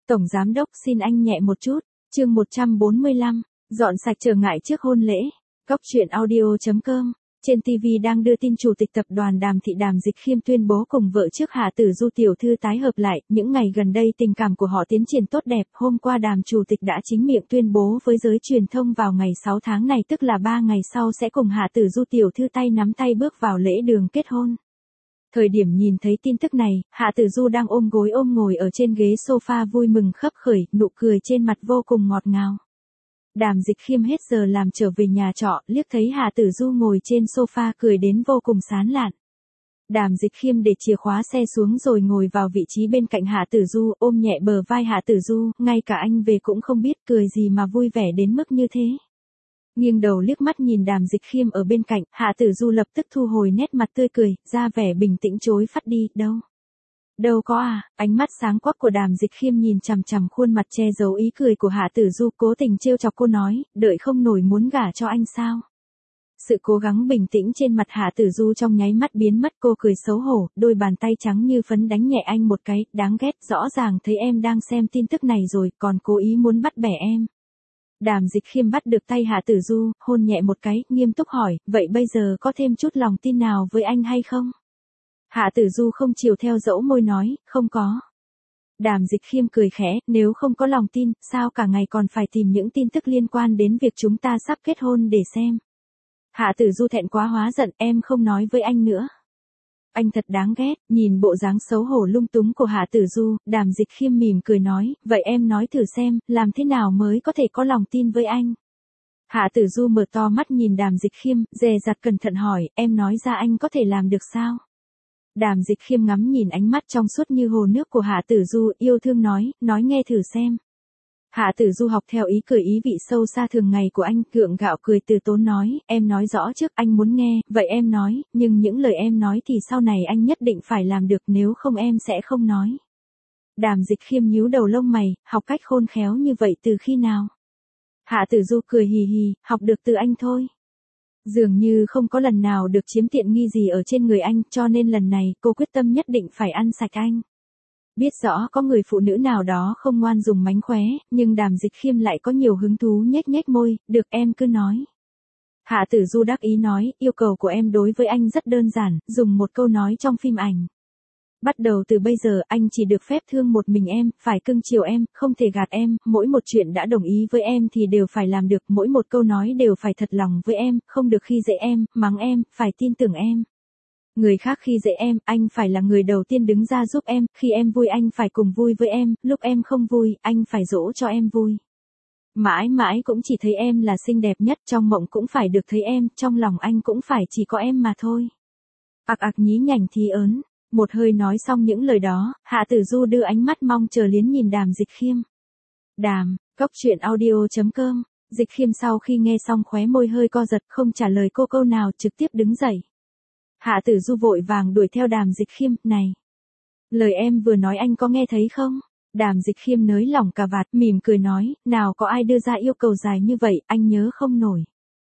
Tổng giám đốc xin anh nhẹ một chút. Chương 145, dọn sạch trở ngại trước hôn lễ. Góc truyện audio.com. Trên TV đang đưa tin chủ tịch tập đoàn Đàm Thị Đàm Dịch Khiêm tuyên bố cùng vợ trước Hạ Tử Du tiểu thư tái hợp lại, những ngày gần đây tình cảm của họ tiến triển tốt đẹp. Hôm qua Đàm chủ tịch đã chính miệng tuyên bố với giới truyền thông vào ngày 6 tháng này, tức là 3 ngày sau sẽ cùng Hạ Tử Du tiểu thư tay nắm tay bước vào lễ đường kết hôn. Thời điểm nhìn thấy tin tức này, Hạ Tử Du đang ôm gối ôm ngồi ở trên ghế sofa vui mừng khấp khởi, nụ cười trên mặt vô cùng ngọt ngào. Đàm Dịch Khiêm hết giờ làm trở về nhà trọ, liếc thấy Hạ Tử Du ngồi trên sofa cười đến vô cùng sán lạn. Đàm Dịch Khiêm để chìa khóa xe xuống rồi ngồi vào vị trí bên cạnh Hạ Tử Du, ôm nhẹ bờ vai Hạ Tử Du, ngay cả anh về cũng không biết cười gì mà vui vẻ đến mức như thế. Nghiêng đầu liếc mắt nhìn Đàm Dịch Khiêm ở bên cạnh, Hạ Tử Du lập tức thu hồi nét mặt tươi cười, ra vẻ bình tĩnh chối phắt đi, đâu có à. Ánh mắt sáng quắc của Đàm Dịch Khiêm nhìn chằm chằm khuôn mặt che giấu ý cười của Hạ Tử Du, cố tình trêu chọc cô nói, đợi không nổi muốn gả cho anh sao. Sự cố gắng bình tĩnh trên mặt Hạ Tử Du trong nháy mắt biến mất, cô cười xấu hổ, đôi bàn tay trắng như phấn đánh nhẹ anh một cái, đáng ghét, rõ ràng thấy em đang xem tin tức này rồi, còn cố ý muốn bắt bẻ em. Đàm Dịch Khiêm bắt được tay Hạ Tử Du, hôn nhẹ một cái, nghiêm túc hỏi, vậy bây giờ có thêm chút lòng tin nào với anh hay không? Hạ Tử Du không chiều theo dẫu môi nói, không có. Đàm Dịch Khiêm cười khẽ, nếu không có lòng tin, sao cả ngày còn phải tìm những tin tức liên quan đến việc chúng ta sắp kết hôn để xem. Hạ Tử Du thẹn quá hóa giận, em không nói với anh nữa. Anh thật đáng ghét. Nhìn bộ dáng xấu hổ lung túng của Hạ Tử Du, Đàm Dịch Khiêm mỉm cười nói, vậy em nói thử xem, làm thế nào mới có thể có lòng tin với anh? Hạ Tử Du mở to mắt nhìn Đàm Dịch Khiêm, dè dặt cẩn thận hỏi, em nói ra anh có thể làm được sao? Đàm Dịch Khiêm ngắm nhìn ánh mắt trong suốt như hồ nước của Hạ Tử Du, yêu thương nói nghe thử xem. Hạ Tử Du học theo ý cười ý vị sâu xa thường ngày của anh, gượng gạo cười từ tốn nói, em nói rõ trước, anh muốn nghe, vậy em nói, nhưng những lời em nói thì sau này anh nhất định phải làm được, nếu không em sẽ không nói. Đàm Dịch Khiêm nhíu đầu lông mày, học cách khôn khéo như vậy từ khi nào? Hạ Tử Du cười hì hì, học được từ anh thôi. Dường như không có lần nào được chiếm tiện nghi gì ở trên người anh, cho nên lần này cô quyết tâm nhất định phải ăn sạch anh. Biết rõ có người phụ nữ nào đó không ngoan dùng mánh khóe, nhưng Đàm Dịch Khiêm lại có nhiều hứng thú nhếch nhếch môi, được em cứ nói. Hạ Tử Du đắc ý nói, yêu cầu của em đối với anh rất đơn giản, dùng một câu nói trong phim ảnh. Bắt đầu từ bây giờ anh chỉ được phép thương một mình em, phải cưng chiều em, không thể gạt em, mỗi một chuyện đã đồng ý với em thì đều phải làm được, mỗi một câu nói đều phải thật lòng với em, không được khi dễ em, mắng em, phải tin tưởng em. Người khác khi dễ em, anh phải là người đầu tiên đứng ra giúp em, khi em vui anh phải cùng vui với em, lúc em không vui, anh phải dỗ cho em vui. Mãi mãi cũng chỉ thấy em là xinh đẹp nhất, trong mộng cũng phải được thấy em, trong lòng anh cũng phải chỉ có em mà thôi. Ặc ặc nhí nhảnh thì ớn. Một hơi nói xong những lời đó, Hạ Tử Du đưa ánh mắt mong chờ liến nhìn Đàm Dịch Khiêm. Đàm, góc truyện audio.com. Dịch Khiêm sau khi nghe xong khóe môi hơi co giật, không trả lời cô câu nào, trực tiếp đứng dậy. Hạ Tử Du vội vàng đuổi theo Đàm Dịch Khiêm, này. Lời em vừa nói anh có nghe thấy không? Đàm Dịch Khiêm nới lỏng cà vạt, mỉm cười nói, nào có ai đưa ra yêu cầu dài như vậy, anh nhớ không nổi.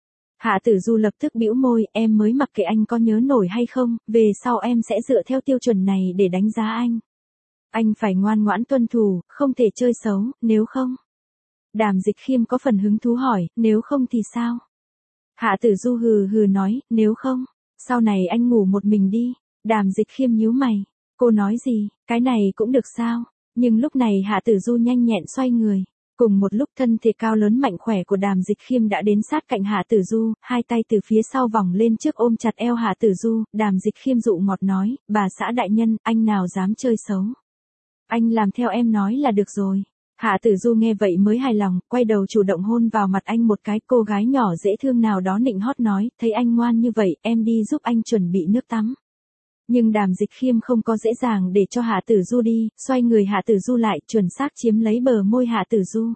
Hạ Tử Du lập tức bĩu môi, em mới mặc kệ anh có nhớ nổi hay không, về sau em sẽ dựa theo tiêu chuẩn này để đánh giá anh. Anh phải ngoan ngoãn tuân thủ, không thể chơi xấu, nếu không. Đàm Dịch Khiêm có phần hứng thú hỏi, nếu không thì sao? Hạ Tử Du hừ hừ nói, nếu không, sau này anh ngủ một mình đi. Đàm Dịch Khiêm nhíu mày, cô nói gì, cái này cũng được sao? Nhưng lúc này Hạ Tử Du nhanh nhẹn xoay người. Cùng một lúc thân thể cao lớn mạnh khỏe của Đàm Dịch Khiêm đã đến sát cạnh Hạ Tử Du, hai tay từ phía sau vòng lên trước ôm chặt eo Hạ Tử Du, Đàm Dịch Khiêm dụ ngọt nói, bà xã đại nhân, anh nào dám chơi xấu. Anh làm theo em nói là được rồi. Hạ Tử Du nghe vậy mới hài lòng, quay đầu chủ động hôn vào mặt anh một cái, cô gái nhỏ dễ thương nào đó nịnh hót nói, thấy anh ngoan như vậy, em đi giúp anh chuẩn bị nước tắm. Nhưng Đàm Dịch Khiêm không có dễ dàng để cho Hạ Tử Du đi, xoay người Hạ Tử Du lại, chuẩn xác chiếm lấy bờ môi Hạ Tử Du.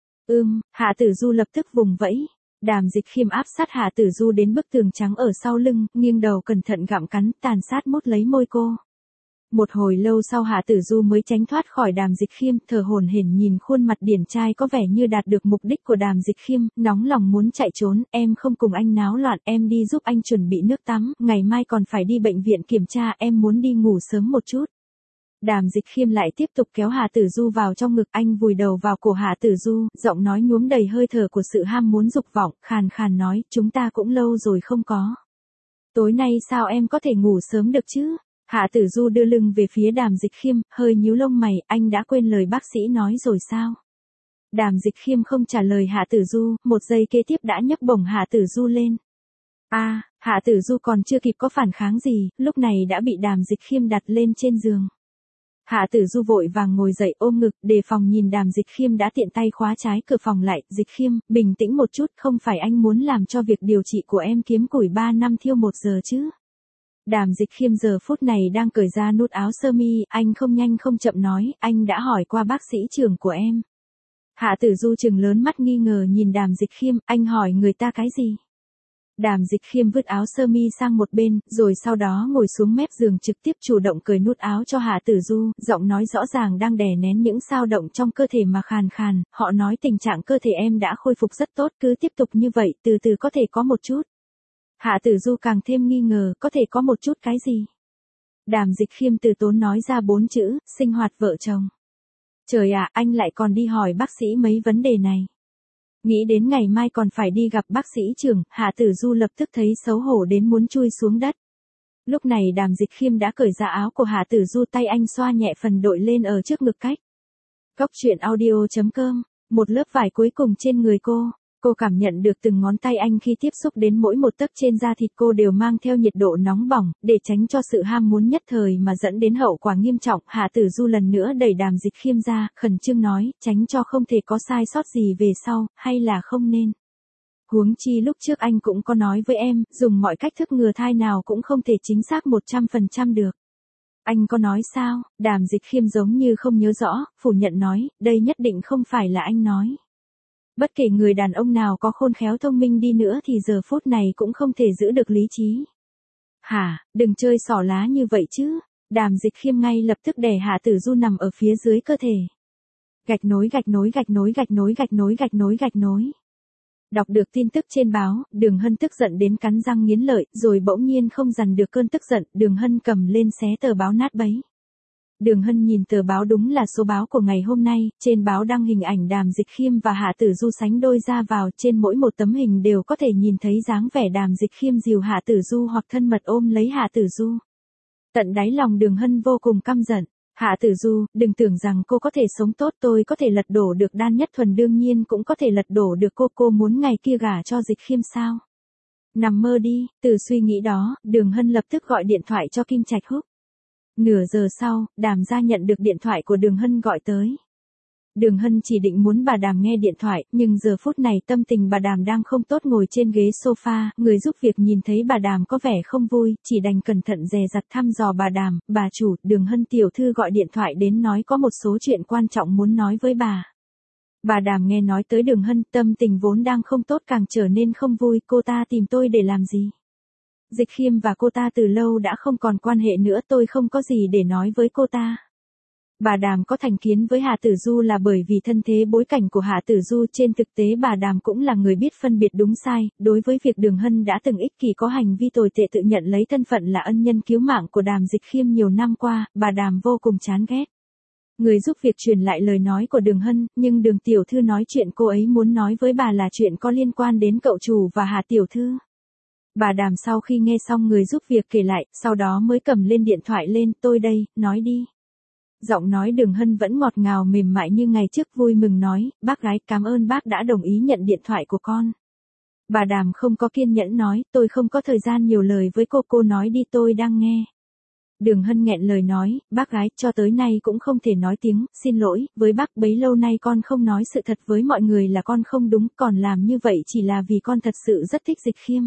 Hạ Tử Du lập tức vùng vẫy. Đàm Dịch Khiêm áp sát Hạ Tử Du đến bức tường trắng ở sau lưng, nghiêng đầu cẩn thận gặm cắn, tàn sát mút lấy môi cô. Một hồi lâu sau Hạ Tử Du mới tránh thoát khỏi Đàm Dịch Khiêm, thở hổn hển nhìn khuôn mặt điển trai có vẻ như đạt được mục đích của Đàm Dịch Khiêm, nóng lòng muốn chạy trốn, em không cùng anh náo loạn, em đi giúp anh chuẩn bị nước tắm, ngày mai còn phải đi bệnh viện kiểm tra, em muốn đi ngủ sớm một chút. Đàm Dịch Khiêm lại tiếp tục kéo Hà Tử Du vào trong ngực, anh vùi đầu vào cổ Hà Tử Du, giọng nói nhuốm đầy hơi thở của sự ham muốn dục vọng, khàn khàn nói, chúng ta cũng lâu rồi không có. Tối nay sao em có thể ngủ sớm được chứ? Hà Tử Du đưa lưng về phía Đàm Dịch Khiêm, hơi nhíu lông mày, anh đã quên lời bác sĩ nói rồi sao? Đàm Dịch Khiêm không trả lời Hà Tử Du, một giây kế tiếp đã nhấc bổng Hà Tử Du lên. Hà Tử Du còn chưa kịp có phản kháng gì, lúc này đã bị Đàm Dịch Khiêm đặt lên trên giường. Hà Tử Du vội vàng ngồi dậy ôm ngực, đề phòng nhìn Đàm Dịch Khiêm đã tiện tay khóa trái cửa phòng lại. Dịch Khiêm, bình tĩnh một chút, không phải anh muốn làm cho việc điều trị của em kiếm củi 3 năm thiêu 1 giờ chứ? Đàm Dịch Khiêm giờ phút này đang cởi ra nút áo sơ mi, anh không nhanh không chậm nói, anh đã hỏi qua bác sĩ trưởng của em. Hà Tử Du trừng lớn mắt nghi ngờ nhìn Đàm Dịch Khiêm, anh hỏi người ta cái gì? Đàm Dịch Khiêm vứt áo sơ mi sang một bên, rồi sau đó ngồi xuống mép giường trực tiếp chủ động cởi nút áo cho Hà Tử Du, giọng nói rõ ràng đang đè nén những dao động trong cơ thể mà khàn khàn, họ nói tình trạng cơ thể em đã khôi phục rất tốt, cứ tiếp tục như vậy, từ từ có thể có một chút. Hà Tử Du càng thêm nghi ngờ, có thể có một chút cái gì? Đàm Dịch Khiêm từ tốn nói ra 4 chữ, sinh hoạt vợ chồng. Trời ạ, anh lại còn đi hỏi bác sĩ mấy vấn đề này. Nghĩ đến ngày mai còn phải đi gặp bác sĩ trưởng, Hà Tử Du lập tức thấy xấu hổ đến muốn chui xuống đất. Lúc này Đàm Dịch Khiêm đã cởi ra áo của Hà Tử Du, tay anh xoa nhẹ phần đội lên ở trước ngực cách. Cóc truyện audio.com, một lớp vải cuối cùng trên người cô. Cô cảm nhận được từng ngón tay anh khi tiếp xúc đến mỗi một tấc trên da thịt cô đều mang theo nhiệt độ nóng bỏng, để tránh cho sự ham muốn nhất thời mà dẫn đến hậu quả nghiêm trọng. Hà Tử Du lần nữa đẩy Đàm Dịch Khiêm ra, khẩn trương nói, tránh cho không thể có sai sót gì về sau, hay là không nên. Huống chi lúc trước anh cũng có nói với em, dùng mọi cách thức ngừa thai nào cũng không thể chính xác 100% được. Anh có nói sao? Đàm Dịch Khiêm giống như không nhớ rõ, phủ nhận nói, đây nhất định không phải là anh nói. Bất kể người đàn ông nào có khôn khéo thông minh đi nữa thì giờ phút này cũng không thể giữ được lý trí. Hả, đừng chơi xỏ lá như vậy chứ. Đàm Dịch Khiêm ngay lập tức đè Hà Tử Du nằm ở phía dưới cơ thể. Gạch nối gạch nối gạch nối gạch nối gạch nối gạch nối gạch nối. Đọc được tin tức trên báo, Đường Hân tức giận đến cắn răng nghiến lợi, rồi bỗng nhiên không dằn được cơn tức giận, Đường Hân cầm lên xé tờ báo nát bấy. Đường Hân nhìn tờ báo, đúng là số báo của ngày hôm nay, trên báo đăng hình ảnh Đàm Dịch Khiêm và Hà Tử Du sánh đôi ra vào, trên mỗi một tấm hình đều có thể nhìn thấy dáng vẻ Đàm Dịch Khiêm dìu Hà Tử Du hoặc thân mật ôm lấy Hà Tử Du. Tận đáy lòng Đường Hân vô cùng căm giận. Hà Tử Du, đừng tưởng rằng cô có thể sống tốt, tôi có thể lật đổ được Đan Nhất Thuần, đương nhiên cũng có thể lật đổ được cô muốn ngày kia gả cho Dịch Khiêm sao? Nằm mơ đi. Từ suy nghĩ đó, Đường Hân lập tức gọi điện thoại cho Kim Trạch Húc. Nửa giờ sau, Đàm gia nhận được điện thoại của Đường Hân gọi tới. Đường Hân chỉ định muốn bà Đàm nghe điện thoại, nhưng giờ phút này tâm tình bà Đàm đang không tốt, ngồi trên ghế sofa, người giúp việc nhìn thấy bà Đàm có vẻ không vui, chỉ đành cẩn thận dè dặt thăm dò bà Đàm, bà chủ, Đường Hân tiểu thư gọi điện thoại đến nói có một số chuyện quan trọng muốn nói với bà. Bà Đàm nghe nói tới Đường Hân, tâm tình vốn đang không tốt càng trở nên không vui, cô ta tìm tôi để làm gì? Dịch Khiêm và cô ta từ lâu đã không còn quan hệ nữa, tôi không có gì để nói với cô ta. Bà Đàm có thành kiến với Hà Tử Du là bởi vì thân thế bối cảnh của Hà Tử Du, trên thực tế bà Đàm cũng là người biết phân biệt đúng sai, đối với việc Đường Hân đã từng ích kỷ có hành vi tồi tệ tự nhận lấy thân phận là ân nhân cứu mạng của Đàm Dịch Khiêm nhiều năm qua, bà Đàm vô cùng chán ghét. Người giúp việc truyền lại lời nói của Đường Hân, nhưng Đường tiểu thư nói chuyện cô ấy muốn nói với bà là chuyện có liên quan đến cậu chủ và Hà tiểu thư. Bà Đàm sau khi nghe xong người giúp việc kể lại, sau đó mới cầm lên điện thoại lên, tôi đây, nói đi. Giọng nói Đường Hân vẫn ngọt ngào mềm mại như ngày trước, vui mừng nói, bác gái, cảm ơn bác đã đồng ý nhận điện thoại của con. Bà Đàm không có kiên nhẫn nói, tôi không có thời gian nhiều lời với cô nói đi, tôi đang nghe. Đường Hân nghẹn lời nói, bác gái, cho tới nay cũng không thể nói tiếng, xin lỗi, với bác, bấy lâu nay con không nói sự thật với mọi người là con không đúng, còn làm như vậy chỉ là vì con thật sự rất thích Dịch Khiêm.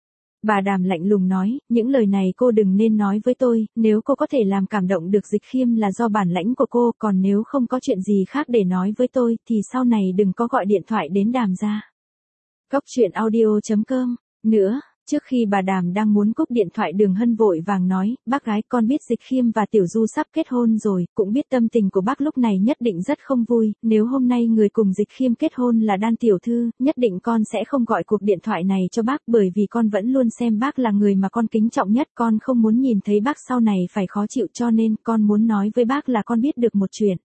Bà Đàm lạnh lùng nói, những lời này cô đừng nên nói với tôi, nếu cô có thể làm cảm động được Dịch Khiêm là do bản lãnh của cô, còn nếu không có chuyện gì khác để nói với tôi, thì sau này đừng có gọi điện thoại đến Đàm gia. Cóc truyện audio.com, nữa. Trước khi bà Đàm đang muốn cúp điện thoại Đường Hân vội vàng nói, bác gái con biết Dịch Khiêm và Tiểu Du sắp kết hôn rồi, cũng biết tâm tình của bác lúc này nhất định rất không vui, nếu hôm nay người cùng Dịch Khiêm kết hôn là Đan Tiểu Thư, nhất định con sẽ không gọi cuộc điện thoại này cho bác bởi vì con vẫn luôn xem bác là người mà con kính trọng nhất, con không muốn nhìn thấy bác sau này phải khó chịu cho nên con muốn nói với bác là con biết được một chuyện.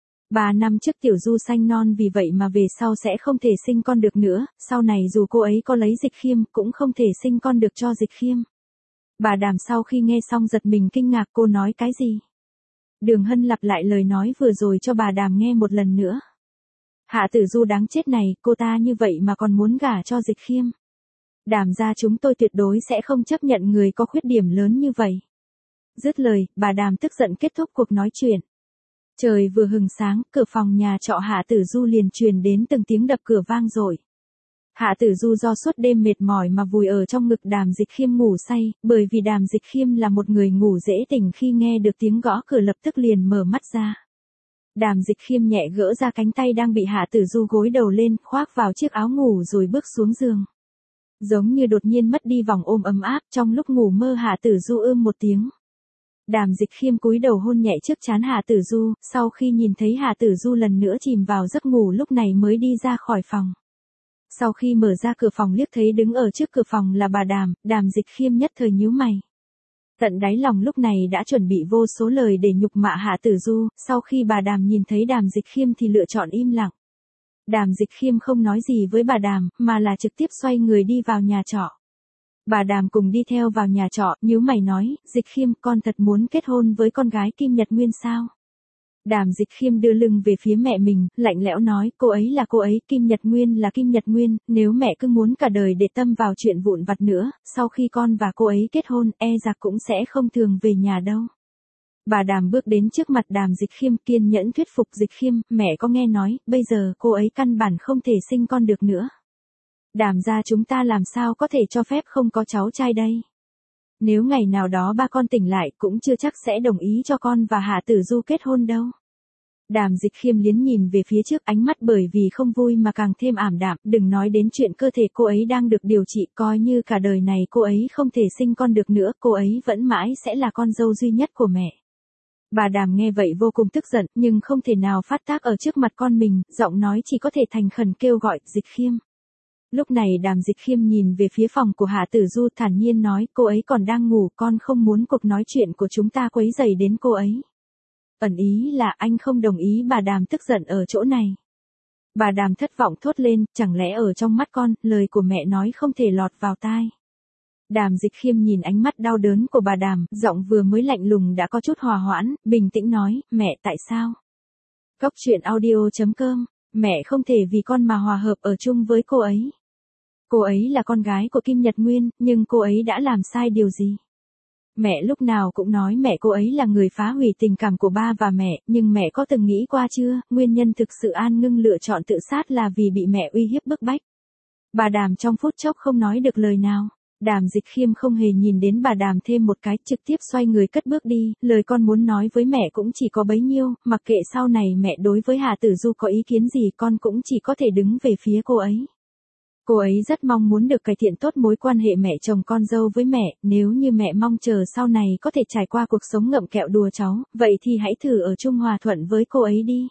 3 năm trước Tiểu Du sanh non vì vậy mà về sau sẽ không thể sinh con được nữa, sau này dù cô ấy có lấy Dịch Khiêm cũng không thể sinh con được cho Dịch Khiêm. Bà Đàm sau khi nghe xong giật mình kinh ngạc, cô nói cái gì? Đường Hân lặp lại lời nói vừa rồi cho bà Đàm nghe một lần nữa. Hạ Tử Du đáng chết này, cô ta như vậy mà còn muốn gả cho Dịch Khiêm. Đàm gia chúng tôi tuyệt đối sẽ không chấp nhận người có khuyết điểm lớn như vậy. Dứt lời, bà Đàm tức giận kết thúc cuộc nói chuyện. Trời vừa hừng sáng, cửa phòng nhà trọ Hạ Tử Du liền truyền đến từng tiếng đập cửa vang dội. Hạ Tử Du do suốt đêm mệt mỏi mà vùi ở trong ngực Đàm Dịch Khiêm ngủ say, bởi vì Đàm Dịch Khiêm là một người ngủ dễ tỉnh, khi nghe được tiếng gõ cửa lập tức liền mở mắt ra. Đàm Dịch Khiêm nhẹ gỡ ra cánh tay đang bị Hạ Tử Du gối đầu lên, khoác vào chiếc áo ngủ rồi bước xuống giường. Giống như đột nhiên mất đi vòng ôm ấm áp, trong lúc ngủ mơ Hạ Tử Du một tiếng. Đàm Dịch Khiêm cúi đầu hôn nhẹ trước trán Hạ Tử Du, sau khi nhìn thấy Hạ Tử Du lần nữa chìm vào giấc ngủ lúc này mới đi ra khỏi phòng. Sau khi mở ra cửa phòng liếc thấy đứng ở trước cửa phòng là bà Đàm, Đàm Dịch Khiêm nhất thời nhíu mày. Tận đáy lòng lúc này đã chuẩn bị vô số lời để nhục mạ Hạ Tử Du, sau khi bà Đàm nhìn thấy Đàm Dịch Khiêm thì lựa chọn im lặng. Đàm Dịch Khiêm không nói gì với bà Đàm, mà là trực tiếp xoay người đi vào nhà trọ. Bà Đàm cùng đi theo vào nhà trọ, nhíu mày nói, Dịch Khiêm, con thật muốn kết hôn với con gái Kim Nhật Nguyên sao? Đàm Dịch Khiêm đưa lưng về phía mẹ mình, lạnh lẽo nói, cô ấy là cô ấy, Kim Nhật Nguyên là Kim Nhật Nguyên, nếu mẹ cứ muốn cả đời để tâm vào chuyện vụn vặt nữa, sau khi con và cô ấy kết hôn, e rằng cũng sẽ không thường về nhà đâu. Bà Đàm bước đến trước mặt Đàm Dịch Khiêm, kiên nhẫn thuyết phục Dịch Khiêm, mẹ có nghe nói, bây giờ cô ấy căn bản không thể sinh con được nữa. Đàm gia chúng ta làm sao có thể cho phép không có cháu trai đây? Nếu ngày nào đó ba con tỉnh lại cũng chưa chắc sẽ đồng ý cho con và Hạ Tử Du kết hôn đâu. Đàm Dịch Khiêm liếc nhìn về phía trước, ánh mắt bởi vì không vui mà càng thêm ảm đạm, đừng nói đến chuyện cơ thể cô ấy đang được điều trị, coi như cả đời này cô ấy không thể sinh con được nữa, cô ấy vẫn mãi sẽ là con dâu duy nhất của mẹ. Bà Đàm nghe vậy vô cùng tức giận, nhưng không thể nào phát tác ở trước mặt con mình, giọng nói chỉ có thể thành khẩn kêu gọi, Dịch Khiêm. Lúc này Đàm Dịch Khiêm nhìn về phía phòng của Hạ Tử Du thản nhiên nói, cô ấy còn đang ngủ, con không muốn cuộc nói chuyện của chúng ta quấy rầy đến cô ấy. Ẩn ý là anh không đồng ý. Bà Đàm tức giận ở chỗ này. Bà Đàm thất vọng thốt lên, chẳng lẽ ở trong mắt con, lời của mẹ nói không thể lọt vào tai. Đàm Dịch Khiêm nhìn ánh mắt đau đớn của bà Đàm, giọng vừa mới lạnh lùng đã có chút hòa hoãn, bình tĩnh nói, mẹ tại sao? Cốc truyện audio.com, mẹ không thể vì con mà hòa hợp ở chung với cô ấy. Cô ấy là con gái của Kim Nhật Nguyên, nhưng cô ấy đã làm sai điều gì? Mẹ lúc nào cũng nói mẹ cô ấy là người phá hủy tình cảm của ba và mẹ, nhưng mẹ có từng nghĩ qua chưa, nguyên nhân thực sự An Ngưng lựa chọn tự sát là vì bị mẹ uy hiếp bức bách. Bà Đàm trong phút chốc không nói được lời nào. Đàm Dịch Khiêm không hề nhìn đến bà Đàm thêm một cái, trực tiếp xoay người cất bước đi, lời con muốn nói với mẹ cũng chỉ có bấy nhiêu, mặc kệ sau này mẹ đối với Hạ Tử Du có ý kiến gì con cũng chỉ có thể đứng về phía cô ấy. Cô ấy rất mong muốn được cải thiện tốt mối quan hệ mẹ chồng con dâu với mẹ, nếu như mẹ mong chờ sau này có thể trải qua cuộc sống ngậm kẹo đùa cháu, vậy thì hãy thử ở chung hòa thuận với cô ấy đi.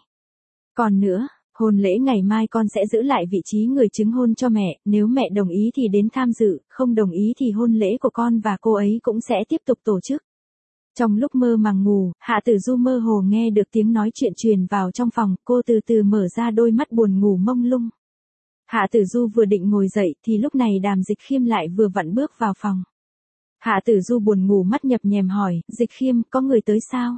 Còn nữa, hôn lễ ngày mai con sẽ giữ lại vị trí người chứng hôn cho mẹ, nếu mẹ đồng ý thì đến tham dự, không đồng ý thì hôn lễ của con và cô ấy cũng sẽ tiếp tục tổ chức. Trong lúc mơ màng ngủ, Hạ Tử Du mơ hồ nghe được tiếng nói chuyện truyền vào trong phòng, cô từ từ mở ra đôi mắt buồn ngủ mông lung. Hạ Tử Du vừa định ngồi dậy thì lúc này Đàm Dịch Khiêm lại vừa vặn bước vào phòng. Hạ Tử Du buồn ngủ mắt nhập nhèm hỏi, Dịch Khiêm, có người tới sao?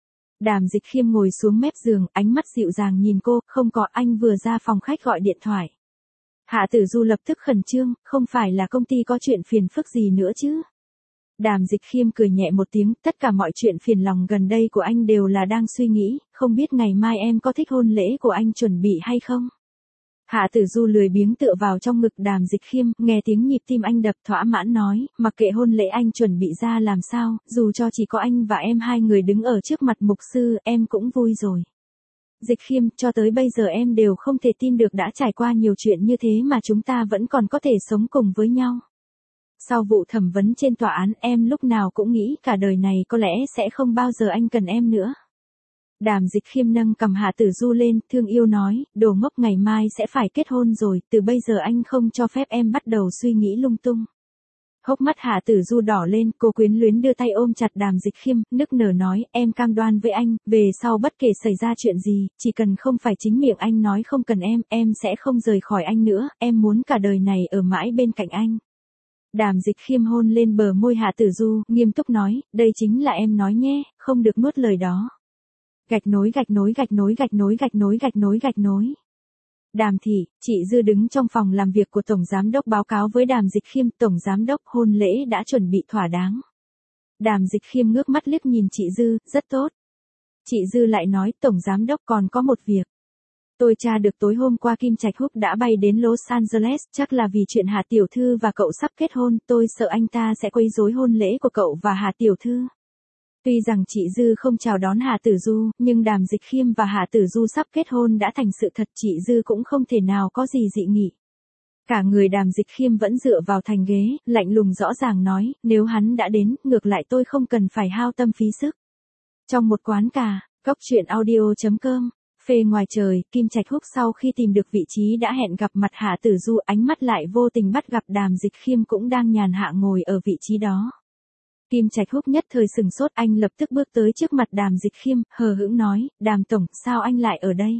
Đàm Dịch Khiêm ngồi xuống mép giường, ánh mắt dịu dàng nhìn cô, không có, anh vừa ra phòng khách gọi điện thoại. Hạ Tử Du lập tức khẩn trương, không phải là công ty có chuyện phiền phức gì nữa chứ? Đàm Dịch Khiêm cười nhẹ một tiếng, tất cả mọi chuyện phiền lòng gần đây của anh đều là đang suy nghĩ, không biết ngày mai em có thích hôn lễ của anh chuẩn bị hay không? Hạ Tử Du lười biếng tựa vào trong ngực Đàm Dịch Khiêm, nghe tiếng nhịp tim anh đập thỏa mãn nói, mặc kệ hôn lễ anh chuẩn bị ra làm sao, dù cho chỉ có anh và em hai người đứng ở trước mặt mục sư, em cũng vui rồi. Dịch Khiêm, cho tới bây giờ em đều không thể tin được đã trải qua nhiều chuyện như thế mà chúng ta vẫn còn có thể sống cùng với nhau. Sau vụ thẩm vấn trên tòa án em lúc nào cũng nghĩ cả đời này có lẽ sẽ không bao giờ anh cần em nữa. Đàm Dịch Khiêm nâng cầm Hạ Tử Du lên, thương yêu nói, đồ ngốc, ngày mai sẽ phải kết hôn rồi, từ bây giờ anh không cho phép em bắt đầu suy nghĩ lung tung. Hốc mắt Hạ Tử Du đỏ lên, cô quyến luyến đưa tay ôm chặt Đàm Dịch Khiêm, nức nở nói, em cam đoan với anh, về sau bất kể xảy ra chuyện gì, chỉ cần không phải chính miệng anh nói không cần em sẽ không rời khỏi anh nữa, em muốn cả đời này ở mãi bên cạnh anh. Đàm Dịch Khiêm hôn lên bờ môi Hạ Tử Du, nghiêm túc nói, đây chính là em nói nhé, không được nuốt lời đó. Gạch nối gạch nối gạch nối gạch nối gạch nối gạch nối gạch nối. Đàm thị, chị Dư đứng trong phòng làm việc của Tổng Giám đốc báo cáo với Đàm Dịch Khiêm, Tổng Giám đốc, hôn lễ đã chuẩn bị thỏa đáng. Đàm Dịch Khiêm ngước mắt liếc nhìn chị Dư, rất tốt. Chị Dư lại nói, Tổng Giám đốc còn có một việc. Tôi tra được tối hôm qua Kim Trạch Húc đã bay đến Los Angeles, chắc là vì chuyện Hà Tiểu Thư và cậu sắp kết hôn, tôi sợ anh ta sẽ quấy rối hôn lễ của cậu và Hà Tiểu Thư. Tuy rằng chị Dư không chào đón Hà Tử Du, nhưng Đàm Dịch Khiêm và Hà Tử Du sắp kết hôn đã thành sự thật, chị Dư cũng không thể nào có gì dị nghị. Cả người Đàm Dịch Khiêm vẫn dựa vào thành ghế, lạnh lùng rõ ràng nói, nếu hắn đã đến, ngược lại tôi không cần phải hao tâm phí sức. Trong một quán cà, góc truyện audio.com, phê ngoài trời, Kim Trạch Húc sau khi tìm được vị trí đã hẹn gặp mặt Hà Tử Du, ánh mắt lại vô tình bắt gặp Đàm Dịch Khiêm cũng đang nhàn hạ ngồi ở vị trí đó. Kim Trạch Húc nhất thời sừng sốt, anh lập tức bước tới trước mặt Đàm Dịch Khiêm, hờ hững nói, Đàm tổng, sao anh lại ở đây?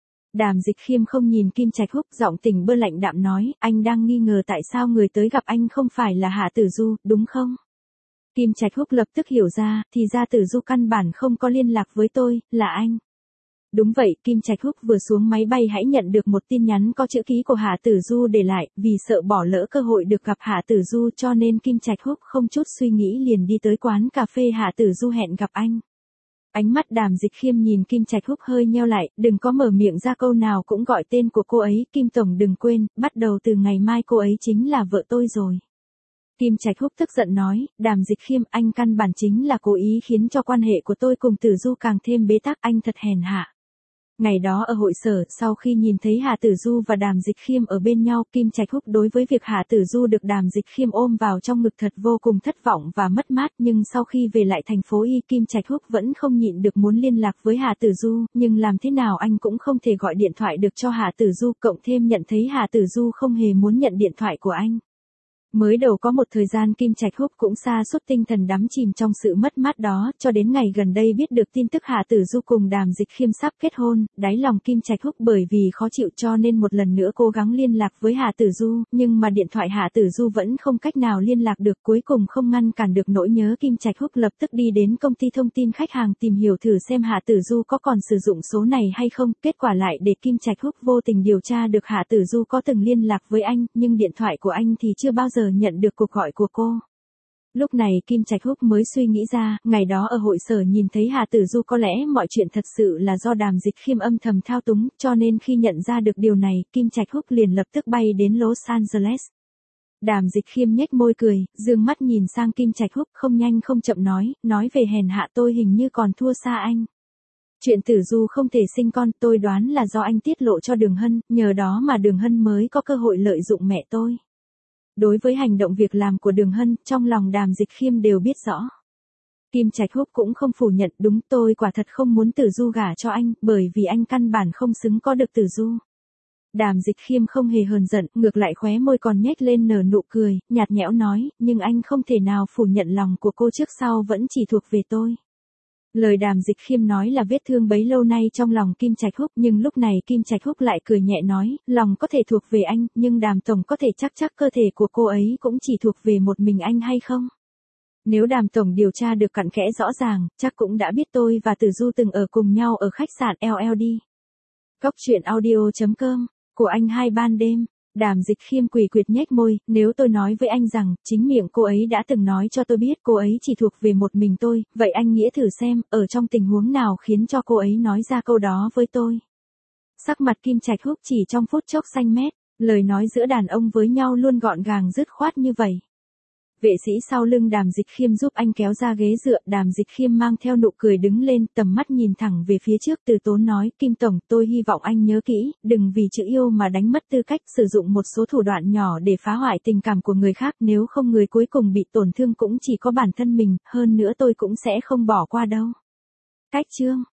Đàm Dịch Khiêm không nhìn Kim Trạch Húc, giọng tỉnh bơ lạnh đạm nói, anh đang nghi ngờ tại sao người tới gặp anh không phải là Hạ Tử Du, đúng không? Kim Trạch Húc lập tức hiểu ra, thì ra Tử Du căn bản không có liên lạc với tôi, là anh. Đúng vậy, Kim Trạch Húc vừa xuống máy bay hãy nhận được một tin nhắn có chữ ký của Hạ Tử Du để lại, vì sợ bỏ lỡ cơ hội được gặp Hạ Tử Du cho nên Kim Trạch Húc không chút suy nghĩ liền đi tới quán cà phê Hạ Tử Du hẹn gặp anh. Ánh mắt Đàm Dịch Khiêm nhìn Kim Trạch Húc hơi nheo lại, đừng có mở miệng ra câu nào cũng gọi tên của cô ấy, Kim tổng đừng quên, bắt đầu từ ngày mai cô ấy chính là vợ tôi rồi. Kim Trạch Húc tức giận nói, Đàm Dịch Khiêm, anh căn bản chính là cố ý khiến cho quan hệ của tôi cùng Tử Du càng thêm bế tắc, anh thật hèn hạ. Ngày đó ở hội sở, sau khi nhìn thấy Hà Tử Du và Đàm Dịch Khiêm ở bên nhau, Kim Trạch Húc đối với việc Hà Tử Du được Đàm Dịch Khiêm ôm vào trong ngực thật vô cùng thất vọng và mất mát, nhưng sau khi về lại thành phố Y, Kim Trạch Húc vẫn không nhịn được muốn liên lạc với Hà Tử Du, nhưng làm thế nào anh cũng không thể gọi điện thoại được cho Hà Tử Du, cộng thêm nhận thấy Hà Tử Du không hề muốn nhận điện thoại của anh. Mới đầu có một thời gian Kim Trạch Húc cũng sa sút tinh thần đắm chìm trong sự mất mát đó, cho đến ngày gần đây biết được tin tức Hà Tử Du cùng Đàm Dịch Khiêm sắp kết hôn, đáy lòng Kim Trạch Húc bởi vì khó chịu cho nên một lần nữa cố gắng liên lạc với Hà Tử Du, nhưng mà điện thoại Hà Tử Du vẫn không cách nào liên lạc được, cuối cùng không ngăn cản được nỗi nhớ, Kim Trạch Húc lập tức đi đến công ty thông tin khách hàng tìm hiểu thử xem Hà Tử Du có còn sử dụng số này hay không, kết quả lại để Kim Trạch Húc vô tình điều tra được Hà Tử Du có từng liên lạc với anh, nhưng điện thoại của anh thì chưa bao giờ nhận được cuộc gọi của cô. Lúc này Kim Trạch Húc mới suy nghĩ ra, ngày đó ở hội sở nhìn thấy Hà Tử Du có lẽ mọi chuyện thật sự là do Đàm Dịch Khiêm âm thầm thao túng, cho nên khi nhận ra được điều này, Kim Trạch Húc liền lập tức bay đến Los Angeles. Đàm Dịch Khiêm nhếch môi cười, dương mắt nhìn sang Kim Trạch Húc, không nhanh không chậm nói về hèn hạ tôi hình như còn thua xa anh. Chuyện Tử Du không thể sinh con, tôi đoán là do anh tiết lộ cho Đường Hân, nhờ đó mà Đường Hân mới có cơ hội lợi dụng mẹ tôi. Đối với hành động việc làm của Đường Hân, trong lòng Đàm Dịch Khiêm đều biết rõ. Kim Trạch Húc cũng không phủ nhận, đúng, tôi quả thật không muốn Tử Du gả cho anh, bởi vì anh căn bản không xứng có được Tử Du. Đàm Dịch Khiêm không hề hờn giận, ngược lại khóe môi còn nhếch lên nở nụ cười, nhạt nhẽo nói, nhưng anh không thể nào phủ nhận lòng của cô trước sau vẫn chỉ thuộc về tôi. Lời Đàm Dịch Khiêm nói là vết thương bấy lâu nay trong lòng Kim Trạch Húc, nhưng lúc này Kim Trạch Húc lại cười nhẹ nói, lòng có thể thuộc về anh, nhưng Đàm tổng có thể chắc cơ thể của cô ấy cũng chỉ thuộc về một mình anh hay không? Nếu Đàm tổng điều tra được cặn kẽ rõ ràng, chắc cũng đã biết tôi và Tử Du từng ở cùng nhau ở khách sạn LLD. Góc truyện audio.com, của anh hai ban đêm. Đàm Dịch Khiêm quỷ quyệt nhếch môi, nếu tôi nói với anh rằng, chính miệng cô ấy đã từng nói cho tôi biết cô ấy chỉ thuộc về một mình tôi, vậy anh nghĩa thử xem, ở trong tình huống nào khiến cho cô ấy nói ra câu đó với tôi. Sắc mặt Kim Trạch Húc chỉ trong phút chốc xanh mét, lời nói giữa đàn ông với nhau luôn gọn gàng dứt khoát như vậy. Vệ sĩ sau lưng Đàm Dịch Khiêm giúp anh kéo ra ghế dựa, Đàm Dịch Khiêm mang theo nụ cười đứng lên, tầm mắt nhìn thẳng về phía trước, từ tốn nói, Kim Tổng, tôi hy vọng anh nhớ kỹ, đừng vì chữ yêu mà đánh mất tư cách, sử dụng một số thủ đoạn nhỏ để phá hoại tình cảm của người khác, nếu không người cuối cùng bị tổn thương cũng chỉ có bản thân mình, hơn nữa tôi cũng sẽ không bỏ qua đâu. Cách chương